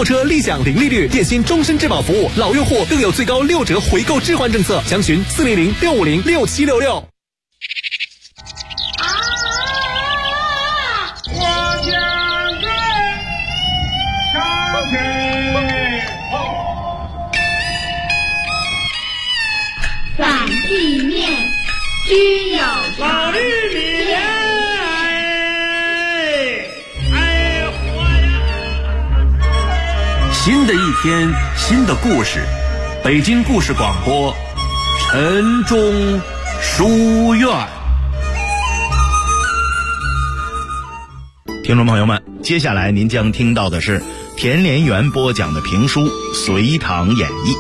购车立享零利率，电信终身质保服务，老用户更有最高6折回购置换政策，详询400-650-6766。 反地面居有老绿里面， 新的一天，新的故事，北京故事广播，晨钟书院。 听众朋友们，接下来您将听到的是田连元播讲的评书《隋唐演义》。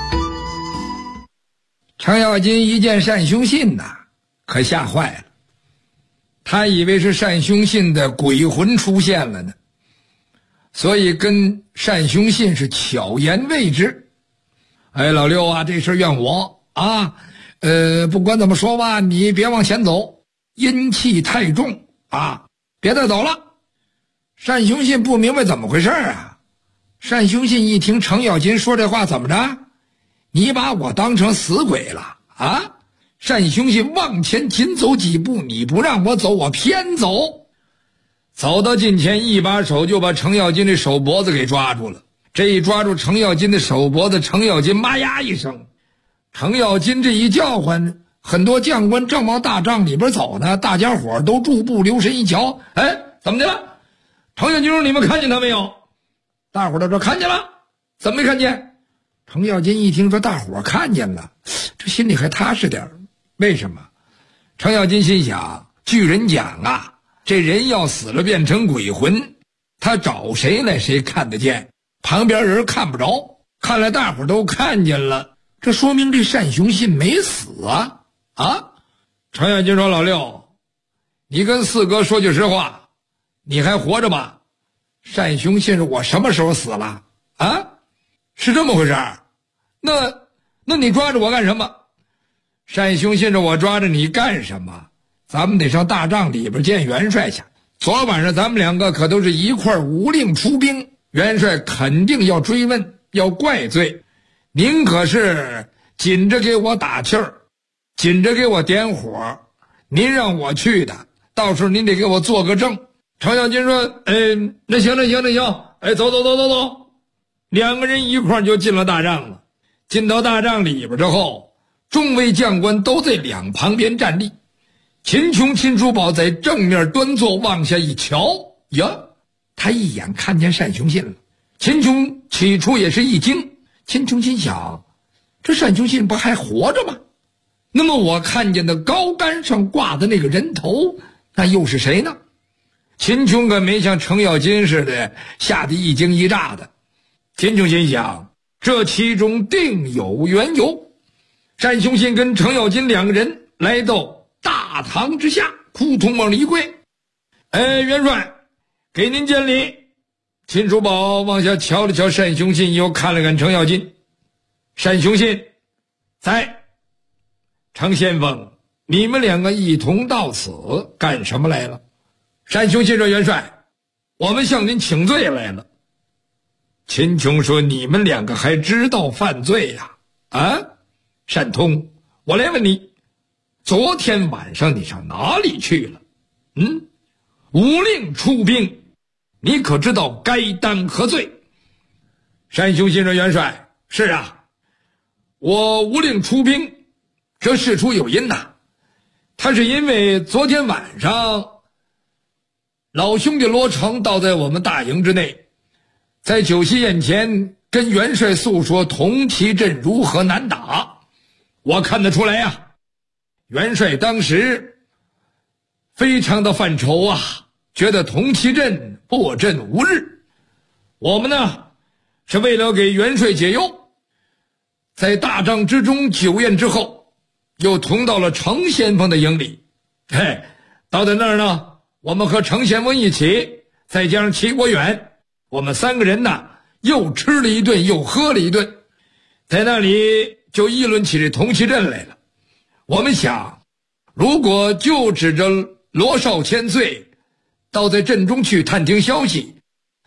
程咬金一见单雄信呐，可吓坏了。他以为是单雄信的鬼魂出现了呢，所以跟单雄信是巧言未之。哎，老六啊，这事怨我啊，不管怎么说吧，你别往前走，阴气太重啊，别再走了。单雄信不明白怎么回事啊。单雄信一听程咬金说这话，怎么着？你把我当成死鬼了啊？单雄信往前紧走几步，你不让我走，我偏走。走到近前，一把手就把程咬金的手脖子给抓住了。这一抓住程咬金的手脖子，程咬金妈呀一声。程咬金这一叫唤，很多将官正往大帐里边走呢，大家伙都驻步留神一瞧，哎，怎么的了？程咬金说：“你们看见他没有？”大伙都说：“看见了。”怎么没看见？程咬金一听说大伙看见了，这心里还踏实点。为什么？程咬金心想，据人讲啊，这人要死了变成鬼魂，他找谁来谁看得见，旁边人看不着。看来大伙都看见了，这说明这单雄信没死啊！啊！程咬金说：“老六，你跟四哥说句实话，你还活着吗？”单雄信说：“我什么时候死了？啊？是这么回事儿？那你抓着我干什么？”单雄信说：“我抓着你干什么？咱们得上大帐里边见元帅去。昨晚上咱们两个可都是一块无令出兵，元帅肯定要追问，要怪罪。您可是紧着给我打气儿，紧着给我点火，您让我去的，到时候您得给我做个证。”程咬金说：“那行，哎，走。”两个人一块就进了大帐了。进到大帐里边之后，众位将官都在两旁边站立。秦琼、秦叔宝在正面端坐，往下一瞧，呀，他一眼看见单雄信了。秦琼起初也是一惊，秦琼心想，这单雄信不还活着吗？那么我看见的高杆上挂的那个人头，那又是谁呢？秦琼可没像程咬金似的吓得一惊一乍的。秦琼心想，这其中定有缘由。单雄信跟程咬金两个人来到大堂之下，扑通往里一跪：“元帅，给您见礼。”秦叔宝往下瞧了瞧单雄信，又看了看程咬金。单雄信在。程先锋，你们两个一同到此干什么来了？单雄信说：“元帅，我们向您请罪来了。”秦琼说：“你们两个还知道犯罪呀？啊，单通，我来问你，昨天晚上你上哪里去了？无令出兵，你可知道该当何罪？”单雄信说：“元帅，是啊，我无令出兵，这事出有因呐。他是因为昨天晚上老兄弟罗成倒在我们大营之内，在酒席宴前跟元帅诉说铜旗阵如何难打。我看得出来啊，元帅当时非常的犯愁啊，觉得铜旗阵破阵无日。我们呢，是为了给元帅解忧，在大帐之中酒宴之后，又同到了程先锋的营里。到在那儿呢，我们和程先锋一起，再加上齐国远，我们三个人呢，又吃了一顿，又喝了一顿，在那里就议论起这铜旗阵来了。我们想，如果就指着罗少千岁，到在阵中去探听消息，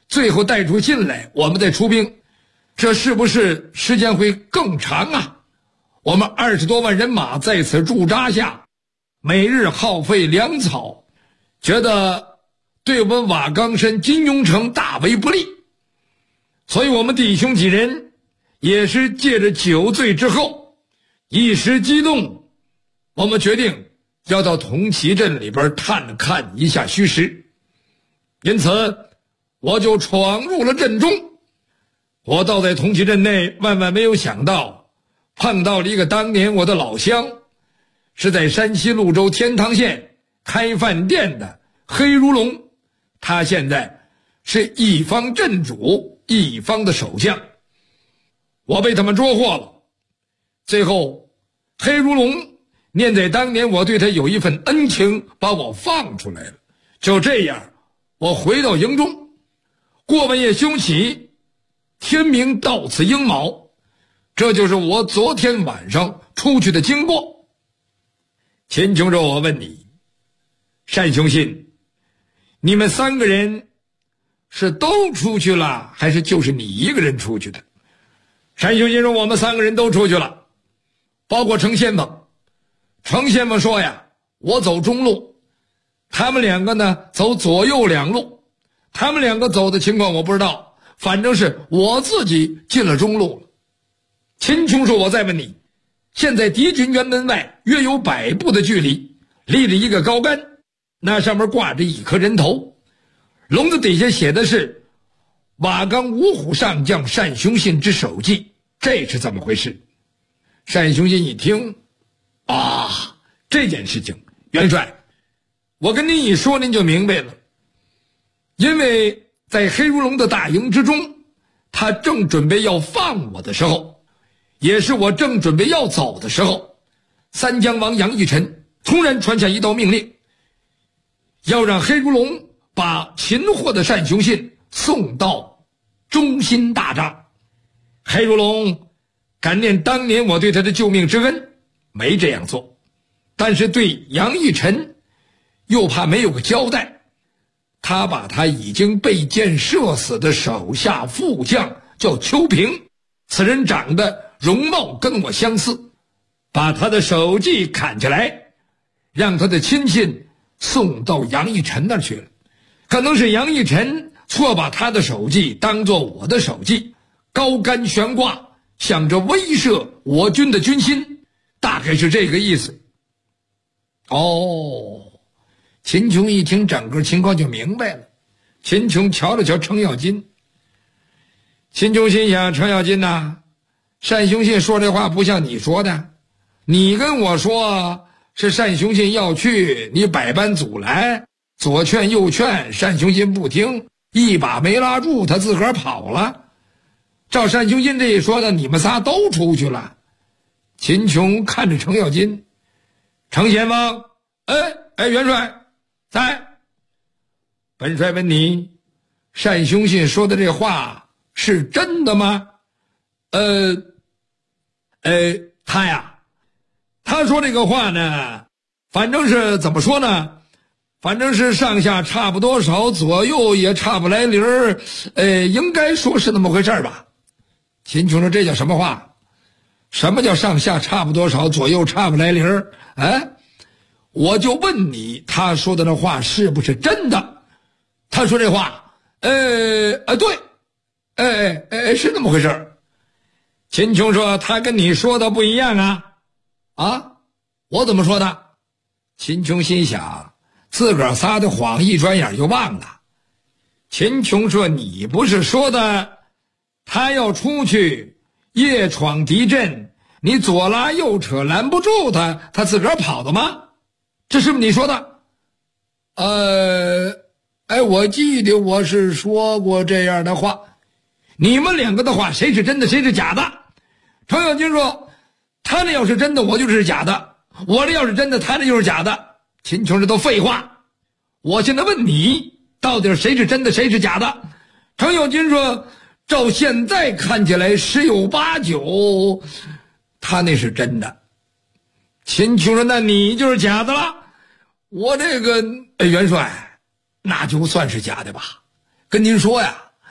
最后带出信来，我们再出兵，这是不是时间会更长啊？我们20多万人马在此驻扎下，每日耗费粮草，觉得对我们瓦岗山金庸城大为不利。所以我们弟兄几人也是借着酒醉之后一时激动，我们决定要到同齐镇里边探看一下虚实。因此我就闯入了镇中。我倒在同齐镇内，万万没有想到碰到了一个当年我的老乡，是在山西潞州天堂县开饭店的黑如龙。他现在是一方镇主，一方的守将。我被他们捉获了。最后黑如龙念在当年我对他有一份恩情，把我放出来了。就这样，我回到营中，过半夜凶起，天明到此应卯。这就是我昨天晚上出去的经过。秦琼说，我问你，单雄信，你们3个人是都出去了，还是就是你一个人出去的？单雄信说，我们3个人都出去了，包括程先锋。程先锋说呀，我走中路，他们2个呢走左右2路。他们2个走的情况我不知道，反正是我自己进了中路了。秦琼说，我再问你，现在敌军辕门外约有100步的距离，立着一个高杆，那上面挂着一颗人头，笼子底下写的是瓦岗五虎上将单雄信之手迹，这是怎么回事？单雄信一听，啊，这件事情，元帅，我跟您一说您就明白了。因为在黑如龙的大营之中，他正准备要放我的时候，也是我正准备要走的时候，三江王杨义臣突然传下一道命令，要让黑如龙把擒获的单雄信送到中心大帐。黑如龙感念当年我对他的救命之恩，没这样做，但是对杨义臣又怕没有个交代，他把他已经被箭射死的手下副将叫邱平，此人长得容貌跟我相似，把他的手迹砍下来，让他的亲信送到杨义臣那儿去了。可能是杨义臣错把他的手迹当作我的手迹，高杆悬挂，想着威慑我军的军心，大概是这个意思。秦琼一听整个情况就明白了。秦琼瞧了瞧程咬金，秦琼心想，程咬金呐，单雄信说这话不像你说的，你跟我说是单雄信要去，你百般阻拦，左劝右劝，单雄信不听，一把没拉住，他自个儿跑了。照单雄信这一说的，你们仨都出去了。秦琼看着程咬金，程先锋，元帅在。本帅问你，单雄信说的这话是真的吗？他说这个话呢，反正是怎么说呢，反正是上下差不多少，左右也差不来零儿，应该说是那么回事吧。秦琼说，这叫什么话？什么叫上下差不多少，左右差不来零儿？我就问你，他说的那话是不是真的？他说这话，对，是那么回事。秦琼说，他跟你说的不一样啊？我怎么说的？秦琼心想，自个儿撒的谎一转眼就忘了。秦琼说，你不是说的他要出去夜闯敌阵，你左拉右扯拦不住他，他自个儿跑的吗？这是不是你说的？我记得我是说过这样的话。你们2个的话谁是真的谁是假的？程咬金说，他那要是真的我就是假的，我这要是真的他那就是假的。秦琼这都废话，我现在问你，到底谁是真的谁是假的？程咬金说，照现在看起来10有8九他那是真的。秦琼说，那你就是假的了。我这个元帅那就算是假的吧。跟您说呀，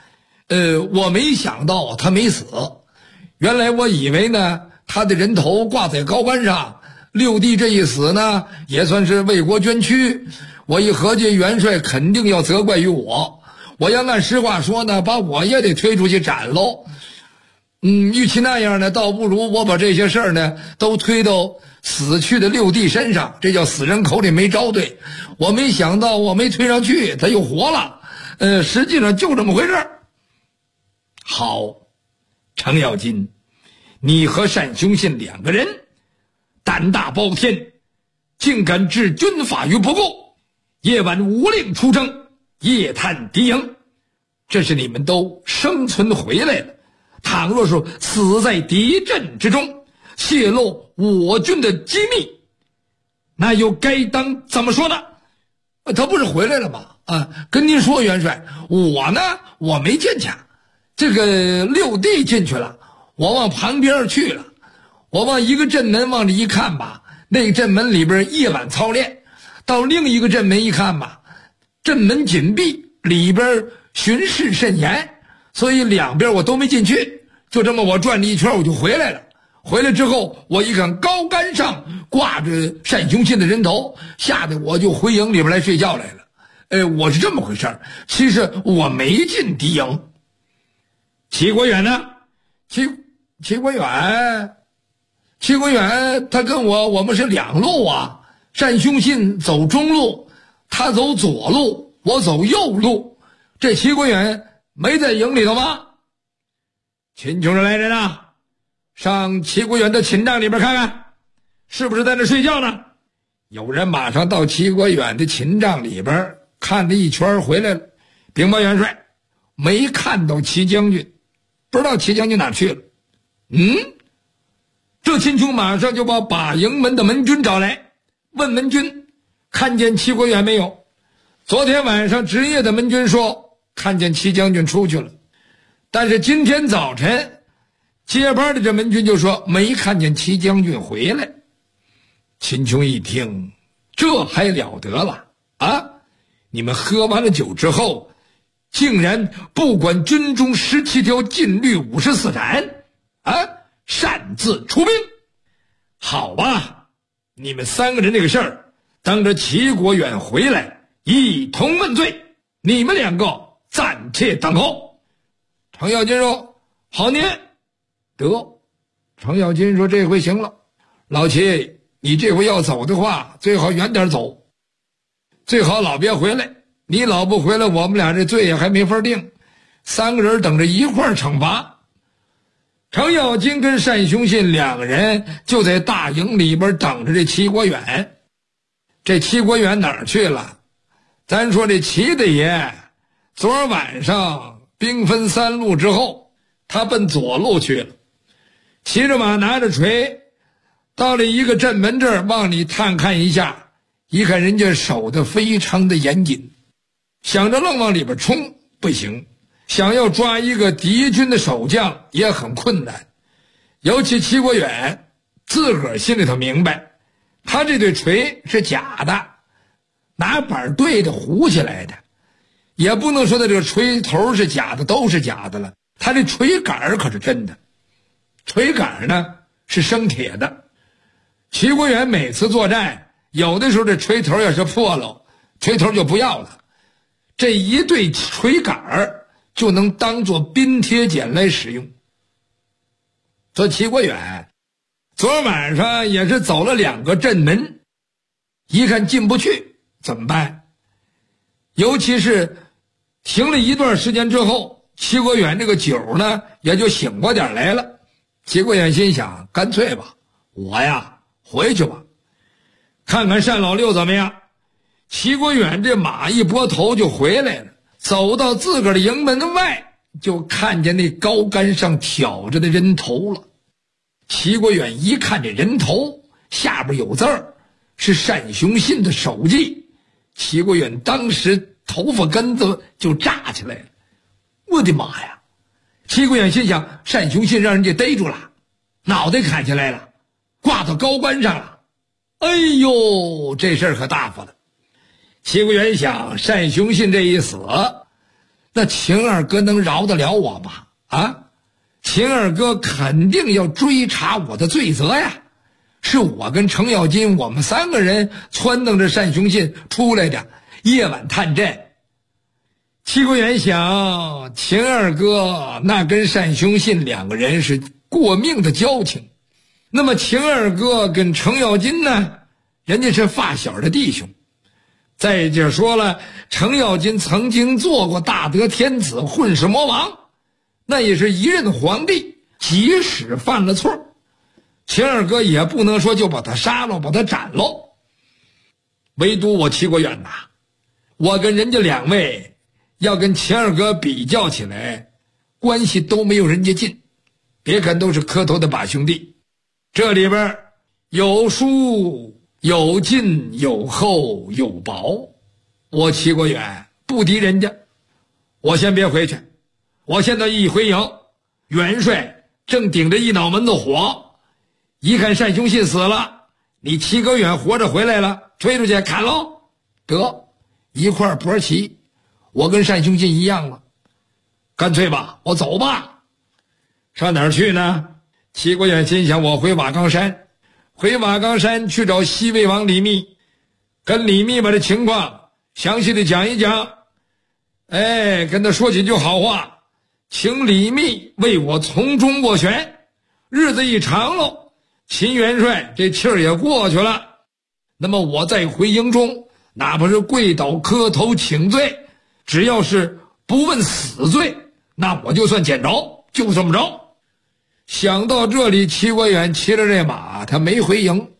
我没想到他没死，原来我以为呢他的人头挂在高杆上，六弟这一死呢也算是为国捐躯。我一合计，元帅肯定要责怪于我，我要按实话说呢，把我也得推出去斩喽。与其那样呢，倒不如我把这些事儿呢都推到死去的六弟身上，这叫死人口里没招对。我没想到我没推上去，他又活了。实际上就这么回事儿。好，程咬金，你和单雄信两个人胆大包天，竟敢置军法于不顾，夜晚无令出征，夜探敌营，这是你们都生存回来了。倘若是死在敌阵之中，泄露我军的机密，那又该当怎么说呢？他不是回来了吗？跟您说，元帅，我呢，我没进去，这个六弟进去了，我往旁边去了，我往一个阵门往里一看吧，那个阵门里边夜晚操练，到另一个阵门一看吧，阵门紧闭，里边巡视甚严，所以两边我都没进去，就这么我转了一圈我就回来了。回来之后我一看高杆上挂着单雄信的人头，吓得我就回营里边来睡觉来了。我是这么回事儿，其实我没进敌营。齐国远呢？齐国远他跟我们是两路啊，单雄信走中路，他走左路，我走右路。这齐国远没在营里头吗？秦琼来人啊，上齐国远的寝帐里边看看，是不是在那睡觉呢？有人马上到齐国远的寝帐里边看了一圈回来了，禀报元帅，没看到齐将军，不知道齐将军哪去了。这秦琼马上就把营门的门军找来，问门军看见齐国远没有。昨天晚上值夜的门军说看见齐将军出去了，但是今天早晨接班的这门军就说没看见齐将军回来。秦琼一听，这还了得了啊！你们喝完了酒之后，竟然不管军中17条禁律54斩擅自出兵。好吧，你们三个人这个事儿等着齐国远回来一同问罪，你们两个暂且等候。程咬金说好年得。程咬金说这回行了，老齐你这回要走的话最好远点走，最好老别回来，你老不回来我们俩这罪也还没法定，三个人等着一块儿惩罚。程咬金跟单雄信两个人就在大营里边等着这齐国远。这齐国远哪儿去了？咱说这齐大爷昨晚上兵分三路之后，他奔左路去了，骑着马拿着锤到了一个阵门这儿往里探看一下，一看人家守得非常的严谨，想着愣往里边冲不行，想要抓一个敌军的守将也很困难。尤其齐国远自个儿心里头明白，他这对锤是假的，拿板对着糊起来的，也不能说的这个锤头是假的，都是假的了，他这锤杆可是真的，锤杆呢是生铁的。齐国远每次作战，有的时候这锤头要是破了，锤头就不要了，这一对锤杆就能当做冰贴剪来使用。说齐国远昨晚上也是走了2个阵门，一看进不去怎么办？尤其是停了一段时间之后，齐国远这个酒呢也就醒过点来了。齐国远心想，干脆吧，我呀回去吧，看看单老六怎么样。齐国远这马一拨头就回来了，走到自个儿的营门外，就看见那高杆上挑着的人头了。齐国远一看这人头下边有字儿，是单雄信的手迹。齐国远当时头发根子就炸起来了，我的妈呀！齐国远心想，单雄信让人家逮住了，脑袋砍下来了，挂到高杆上了。哎呦，这事儿可大发了。齐国远想，单雄信这一死， 那秦二哥能饶得了我吗？啊，秦二哥肯定要追查我的罪责呀。是我跟程咬金我们3个人撺掇着单雄信出来的，夜晚探阵。戚国元想，秦二哥那跟单雄信2个人是过命的交情，那么秦二哥跟程咬金呢，人家是发小的弟兄。再者说了，程咬金曾经做过大德天子，混世魔王，那也是一任皇帝，即使犯了错，秦二哥也不能说就把他杀了，把他斩喽。唯独我戚国远呐，我跟人家2位要跟秦二哥比较起来，关系都没有人家近。别看都是磕头的把兄弟，这里边有疏有近有厚有薄。我戚国远不敌人家，我先别回去，我现在一回营，元帅正顶着一脑门子火，一看单雄信死了，你戚国远活着回来了，推出去砍喽，得一块脖齐，我跟单雄信一样了，干脆吧，我走吧。上哪儿去呢？戚国远心想，我回瓦岗山，回瓦岗山去找西魏王李密，跟李密把这情况详细的讲一讲，跟他说几句好话，请李密为我从中斡旋。日子一长喽，秦元帅这气儿也过去了，那么我在回营中，哪怕是跪倒磕头请罪，只要是不问死罪，那我就算捡着，就这么着。想到这里，戚国远骑着这马，他没回营，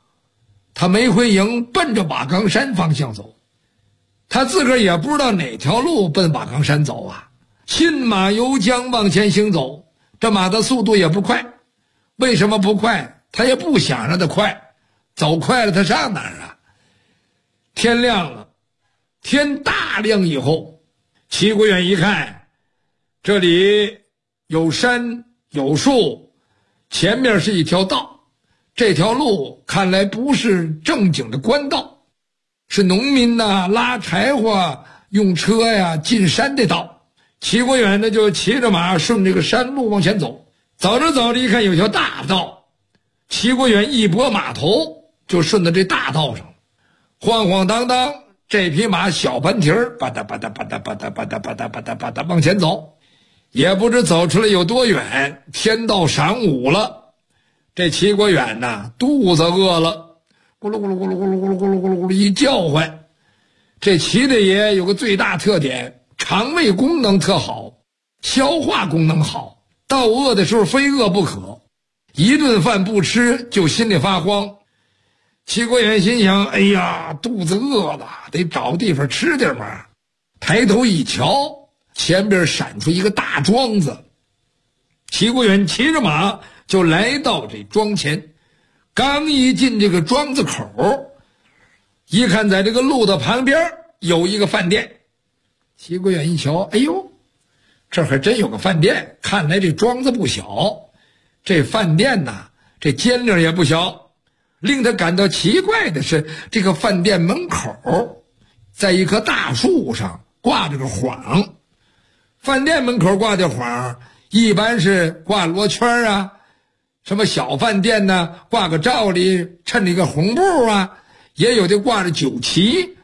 奔着瓦岗山方向走。他自个儿也不知道哪条路奔瓦岗山走啊，信马由缰往前行走，这马的速度也不快。为什么不快？他也不想让它快，走快了他上哪儿啊？天亮了，天大亮以后，戚国远一看，这里有山有树，前面是一条道，这条路看来不是正经的官道，是农民呐拉柴火用车呀进山的道。戚国远呢就骑着马顺这个山路往前走，走着走着一看有条大道，戚国远一拨马头就顺到这大道上，晃晃荡荡，这匹马小半蹄儿吧嗒吧嗒吧嗒吧嗒吧嗒吧嗒吧嗒吧嗒往前走，也不知走出来有多远，天到晌午了。这戚国远呐肚子饿了，咕噜咕噜咕噜咕噜咕噜咕噜咕噜咕噜一叫唤。这齐大爷有个最大特点，肠胃功能特好，消化功能好，到饿的时候非饿不可，一顿饭不吃就心里发慌。戚国远心想，哎呀，肚子饿了，得找地方吃点嘛。抬头一瞧，前边闪出一个大庄子，戚国远骑着马就来到这庄前。刚一进这个庄子口，一看在这个路的旁边有一个饭店。戚国远一瞧，哎呦，这还真有个饭店，看来这庄子不小。这饭店呐，这间领也不小。令他感到奇怪的是，这个饭店门口在一棵大树上挂着个幌。饭店门口挂的幌一般是挂罗圈啊，什么小饭店呢挂个罩里衬着一个红布啊，也有的挂着酒旗，